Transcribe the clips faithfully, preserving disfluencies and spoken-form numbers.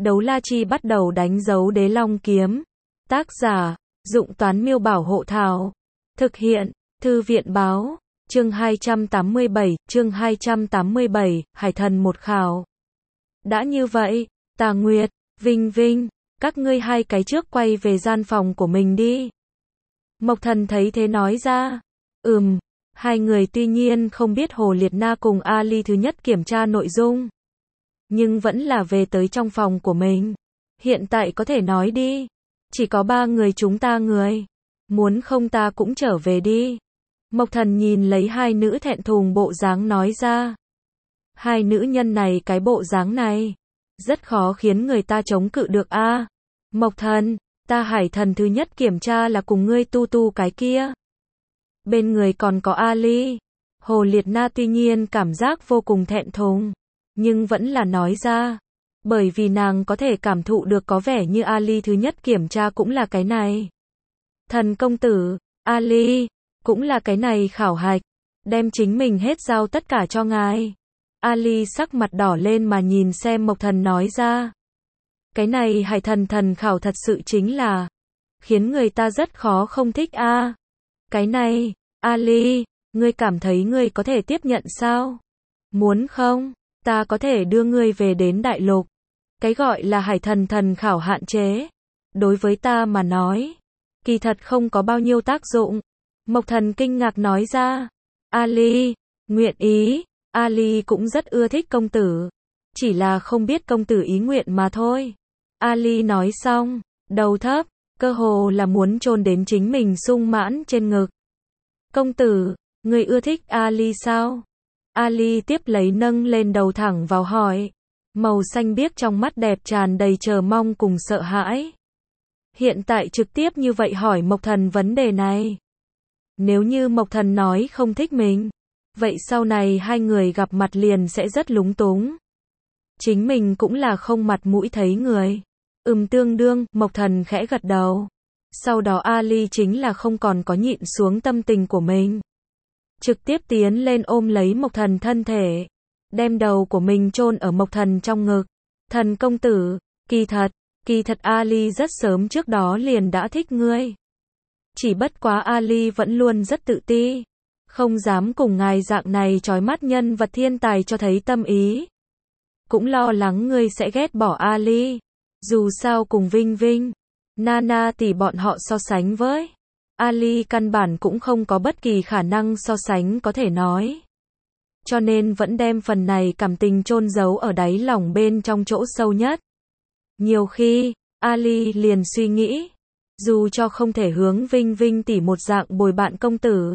Đấu la chi bắt đầu đánh dấu đế long kiếm. Tác giả, Dụng Toán Miêu Bảo Hộ Thảo. Thực hiện, Thư viện Báo. Chương hai trăm tám mươi bảy, chương hai trăm tám mươi bảy, Hải Thần một khảo. Đã như vậy, Tà Nguyệt, Vinh Vinh, các ngươi hai cái trước quay về gian phòng của mình đi. Mộc Thần thấy thế nói ra. Ừm, hai người tuy nhiên không biết Hồ Liệt Na cùng Ali thứ nhất kiểm tra nội dung, nhưng vẫn là về tới trong phòng của mình. Hiện tại có thể nói đi. Chỉ có ba người chúng ta người. Muốn không ta cũng trở về đi. Mộc Thần nhìn lấy hai nữ thẹn thùng bộ dáng nói ra. Hai nữ nhân này cái bộ dáng này, rất khó khiến người ta chống cự được a. À, Mộc Thần, ta Hải Thần thứ nhất kiểm tra là cùng ngươi tu tu cái kia. Bên người còn có Ali. Hồ Liệt Na tuy nhiên cảm giác vô cùng thẹn thùng, nhưng vẫn là nói ra. Bởi vì nàng có thể cảm thụ được có vẻ như Ali thứ nhất kiểm tra cũng là cái này. Thần công tử, Ali, cũng là cái này khảo hạch. Đem chính mình hết giao tất cả cho ngài. Ali sắc mặt đỏ lên mà nhìn xem Mộc Thần nói ra. Cái này Hải Thần thần khảo thật sự chính là khiến người ta rất khó không thích a. À, cái này, Ali, ngươi cảm thấy ngươi có thể tiếp nhận sao? Muốn không? Ta có thể đưa ngươi về đến đại lục. Cái gọi là Hải Thần thần khảo hạn chế, đối với ta mà nói, kỳ thật không có bao nhiêu tác dụng. Mộc Thần kinh ngạc nói ra. Ali, nguyện ý. Ali cũng rất ưa thích công tử, chỉ là không biết công tử ý nguyện mà thôi. Ali nói xong, đầu thấp, cơ hồ là muốn chôn đến chính mình sung mãn trên ngực. Công tử, người ưa thích Ali sao? Ali tiếp lấy nâng lên đầu thẳng vào hỏi. Màu xanh biếc trong mắt đẹp tràn đầy chờ mong cùng sợ hãi. Hiện tại trực tiếp như vậy hỏi Mộc Thần vấn đề này. Nếu như Mộc Thần nói không thích mình, vậy sau này hai người gặp mặt liền sẽ rất lúng túng. Chính mình cũng là không mặt mũi thấy người. Ừm tương đương, Mộc Thần khẽ gật đầu. Sau đó Ali chính là không còn có nhịn xuống tâm tình của mình. Trực tiếp tiến lên ôm lấy Mộc Thần thân thể. Đem đầu của mình chôn ở Mộc Thần trong ngực. Thần công tử, kỳ thật, kỳ thật Ali rất sớm trước đó liền đã thích ngươi. Chỉ bất quá Ali vẫn luôn rất tự ti. Không dám cùng ngài dạng này chói mắt nhân vật thiên tài cho thấy tâm ý. Cũng lo lắng ngươi sẽ ghét bỏ Ali. Dù sao cùng Vinh Vinh, Nana tỷ bọn họ so sánh với Ali căn bản cũng không có bất kỳ khả năng so sánh có thể nói. Cho nên vẫn đem phần này cảm tình chôn giấu ở đáy lòng bên trong chỗ sâu nhất. Nhiều khi, Ali liền suy nghĩ, dù cho không thể hướng Vinh Vinh tỷ một dạng bồi bạn công tử,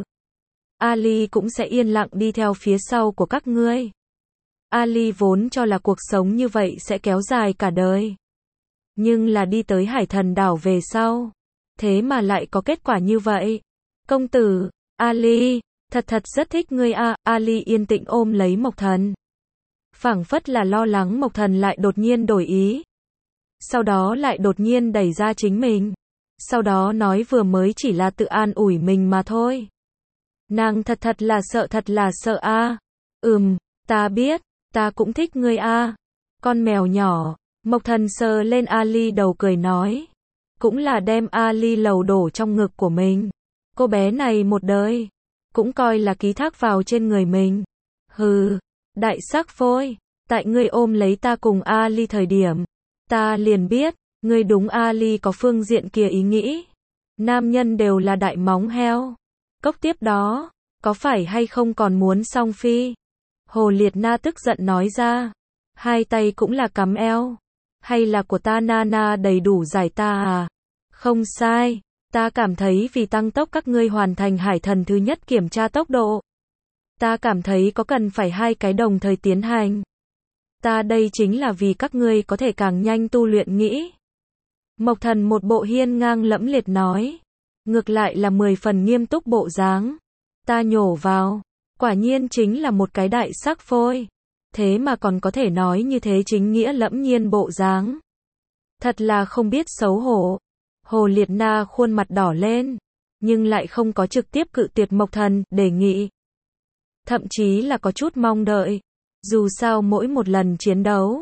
Ali cũng sẽ yên lặng đi theo phía sau của các ngươi. Ali vốn cho là cuộc sống như vậy sẽ kéo dài cả đời. Nhưng là đi tới Hải Thần đảo về sau, thế mà lại có kết quả như vậy. Công tử, Ali, thật thật rất thích ngươi a. À. Ali yên tĩnh ôm lấy Mộc Thần. Phảng phất là lo lắng Mộc Thần lại đột nhiên đổi ý. Sau đó lại đột nhiên đẩy ra chính mình. Sau đó nói vừa mới chỉ là tự an ủi mình mà thôi. Nàng thật thật là sợ thật là sợ a. À. Ừm, ta biết, ta cũng thích ngươi a. À. Con mèo nhỏ. Mộc Thần sờ lên Ali đầu cười nói. Cũng là đem Ali lầu đổ trong ngực của mình. Cô bé này một đời, cũng coi là ký thác vào trên người mình. Hừ, đại sắc phôi. Tại ngươi ôm lấy ta cùng Ali thời điểm, ta liền biết, ngươi đúng Ali có phương diện kia ý nghĩ. Nam nhân đều là đại móng heo. Cốc tiếp đó, có phải hay không còn muốn song phi? Hồ Liệt Na tức giận nói ra. Hai tay cũng là cắm eo. Hay là của ta Nana đầy đủ giải ta à? Không sai, ta cảm thấy vì tăng tốc các ngươi hoàn thành Hải Thần thứ nhất kiểm tra tốc độ. Ta cảm thấy có cần phải hai cái đồng thời tiến hành. Ta đây chính là vì các ngươi có thể càng nhanh tu luyện nghĩ. Mộc Thần một bộ hiên ngang lẫm liệt nói. Ngược lại là mười phần nghiêm túc bộ dáng. Ta nhổ vào, quả nhiên chính là một cái đại sắc phôi. Thế mà còn có thể nói như thế chính nghĩa lẫm nhiên bộ dáng. Thật là không biết xấu hổ. Hồ Liệt Na khuôn mặt đỏ lên, nhưng lại không có trực tiếp cự tuyệt Mộc Thần đề nghị. Thậm chí là có chút mong đợi. Dù sao mỗi một lần chiến đấu,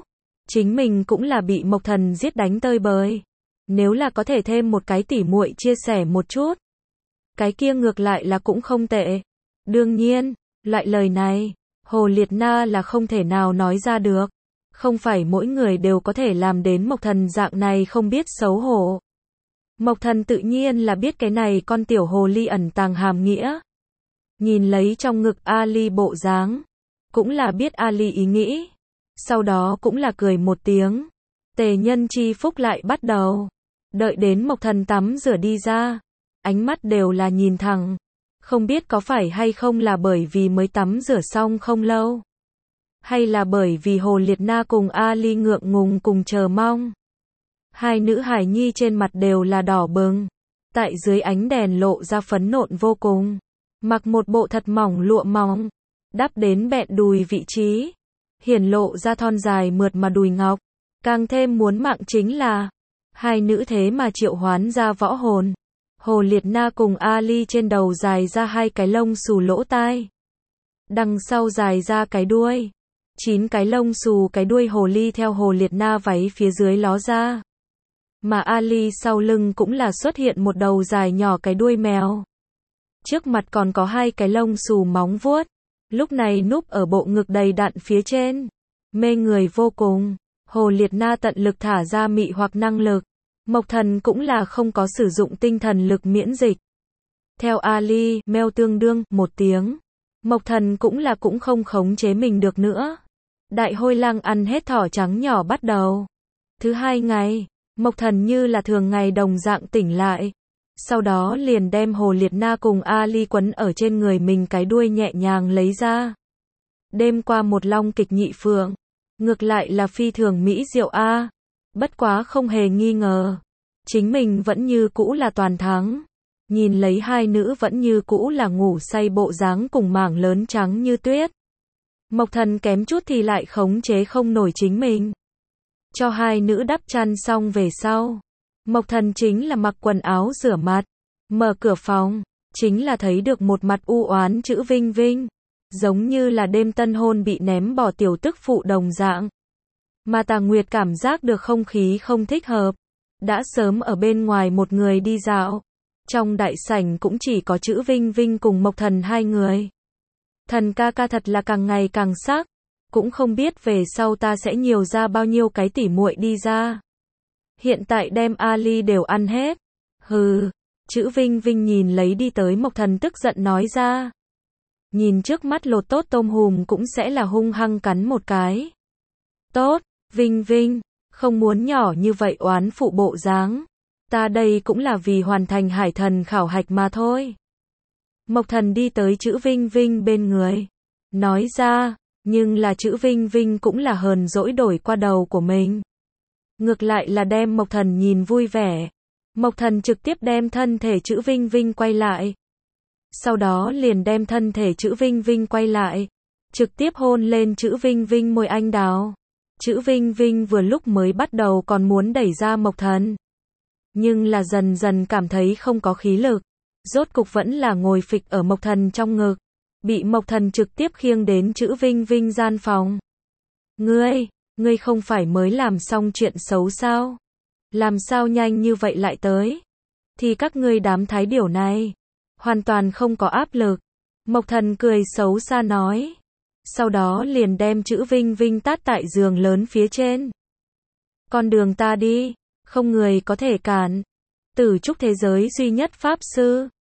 Chính mình cũng là bị Mộc Thần giết đánh tơi bời. Nếu là có thể thêm một cái tỉ muội chia sẻ một chút, cái kia ngược lại là cũng không tệ. Đương nhiên, loại lời này, Hồ Liệt Na là không thể nào nói ra được. Không phải mỗi người đều có thể làm đến Mộc Thần dạng này không biết xấu hổ. Mộc Thần tự nhiên là biết cái này con tiểu hồ ly ẩn tàng hàm nghĩa. Nhìn lấy trong ngực Ali bộ dáng, cũng là biết Ali ý nghĩ. Sau đó cũng là cười một tiếng. Tề nhân chi phúc lại bắt đầu. Đợi đến Mộc Thần tắm rửa đi ra, ánh mắt đều là nhìn thẳng. Không biết có phải hay không là bởi vì mới tắm rửa xong không lâu, hay là bởi vì Hồ Liệt Na cùng Ali ngượng ngùng cùng chờ mong. Hai nữ hài nhi trên mặt đều là đỏ bừng, tại dưới ánh đèn lộ ra phấn nộn vô cùng. Mặc một bộ thật mỏng lụa mỏng, đắp đến bẹn đùi vị trí, hiển lộ ra thon dài mượt mà đùi ngọc. Càng thêm muốn mạng chính là, hai nữ thế mà triệu hoán ra võ hồn. Hồ Liệt Na cùng Ali trên đầu dài ra hai cái lông xù lỗ tai, đằng sau dài ra cái đuôi. Chín cái lông xù cái đuôi hồ ly theo Hồ Liệt Na váy phía dưới ló ra. Mà Ali sau lưng cũng là xuất hiện một đầu dài nhỏ cái đuôi mèo. Trước mặt còn có hai cái lông xù móng vuốt, lúc này núp ở bộ ngực đầy đặn phía trên. Mê người vô cùng. Hồ Liệt Na tận lực thả ra mị hoặc năng lực. Mộc Thần cũng là không có sử dụng tinh thần lực miễn dịch. Theo Ali, meo tương đương, một tiếng. Mộc Thần cũng là cũng không khống chế mình được nữa. Đại hôi lang ăn hết thỏ trắng nhỏ bắt đầu. Thứ hai ngày, Mộc Thần như là thường ngày đồng dạng tỉnh lại. Sau đó liền đem Hồ Liệt Na cùng Ali quấn ở trên người mình cái đuôi nhẹ nhàng lấy ra. Đêm qua một long kịch nhị phượng, ngược lại là phi thường mỹ diệu a. Bất quá không hề nghi ngờ, chính mình vẫn như cũ là toàn thắng. Nhìn lấy hai nữ vẫn như cũ là ngủ say bộ dáng cùng mảng lớn trắng như tuyết. Mộc Thần kém chút thì lại khống chế không nổi chính mình. Cho hai nữ đắp chăn xong về sau, Mộc Thần chính là mặc quần áo rửa mặt, mở cửa phòng, chính là thấy được một mặt u oán chữ Vinh Vinh, giống như là đêm tân hôn bị ném bỏ tiểu tức phụ đồng dạng. Mà Tà Nguyệt cảm giác được không khí không thích hợp, đã sớm ở bên ngoài một người đi dạo. Trong đại sảnh cũng chỉ có chữ Vinh Vinh cùng Mộc Thần hai người. Thần ca ca thật là càng ngày càng sắc, cũng không biết về sau ta sẽ nhiều ra bao nhiêu cái tỉ muội đi ra. Hiện tại đem Ali đều ăn hết. Hừ, chữ Vinh Vinh nhìn lấy đi tới Mộc Thần tức giận nói ra. Nhìn trước mắt lột tốt tôm hùm cũng sẽ là hung hăng cắn một cái. Tốt, Vinh Vinh, không muốn nhỏ như vậy oán phụ bộ dáng. Ta đây cũng là vì hoàn thành hải thần khảo hạch mà thôi. Mộc Thần đi tới chữ Vinh Vinh bên người, nói ra, nhưng là chữ Vinh Vinh cũng là hờn dỗi đổi qua đầu của mình. Ngược lại là đem Mộc Thần nhìn vui vẻ. Mộc Thần trực tiếp đem thân thể chữ Vinh Vinh quay lại. Sau đó liền đem thân thể chữ Vinh Vinh quay lại, trực tiếp hôn lên chữ Vinh Vinh môi anh đào. Chữ Vinh Vinh vừa lúc mới bắt đầu còn muốn đẩy ra Mộc Thần, nhưng là dần dần cảm thấy không có khí lực, rốt cục vẫn là ngồi phịch ở Mộc Thần trong ngực, bị Mộc Thần trực tiếp khiêng đến chữ Vinh Vinh gian phòng. Ngươi, ngươi không phải mới làm xong chuyện xấu sao? Làm sao nhanh như vậy lại tới? Thì các ngươi đám thái điểu này, hoàn toàn không có áp lực. Mộc Thần cười xấu xa nói. Sau đó liền đem chữ Vinh Vinh tát tại giường lớn phía trên. Con đường ta đi, không người có thể cản. Tử trúc thế giới duy nhất pháp sư,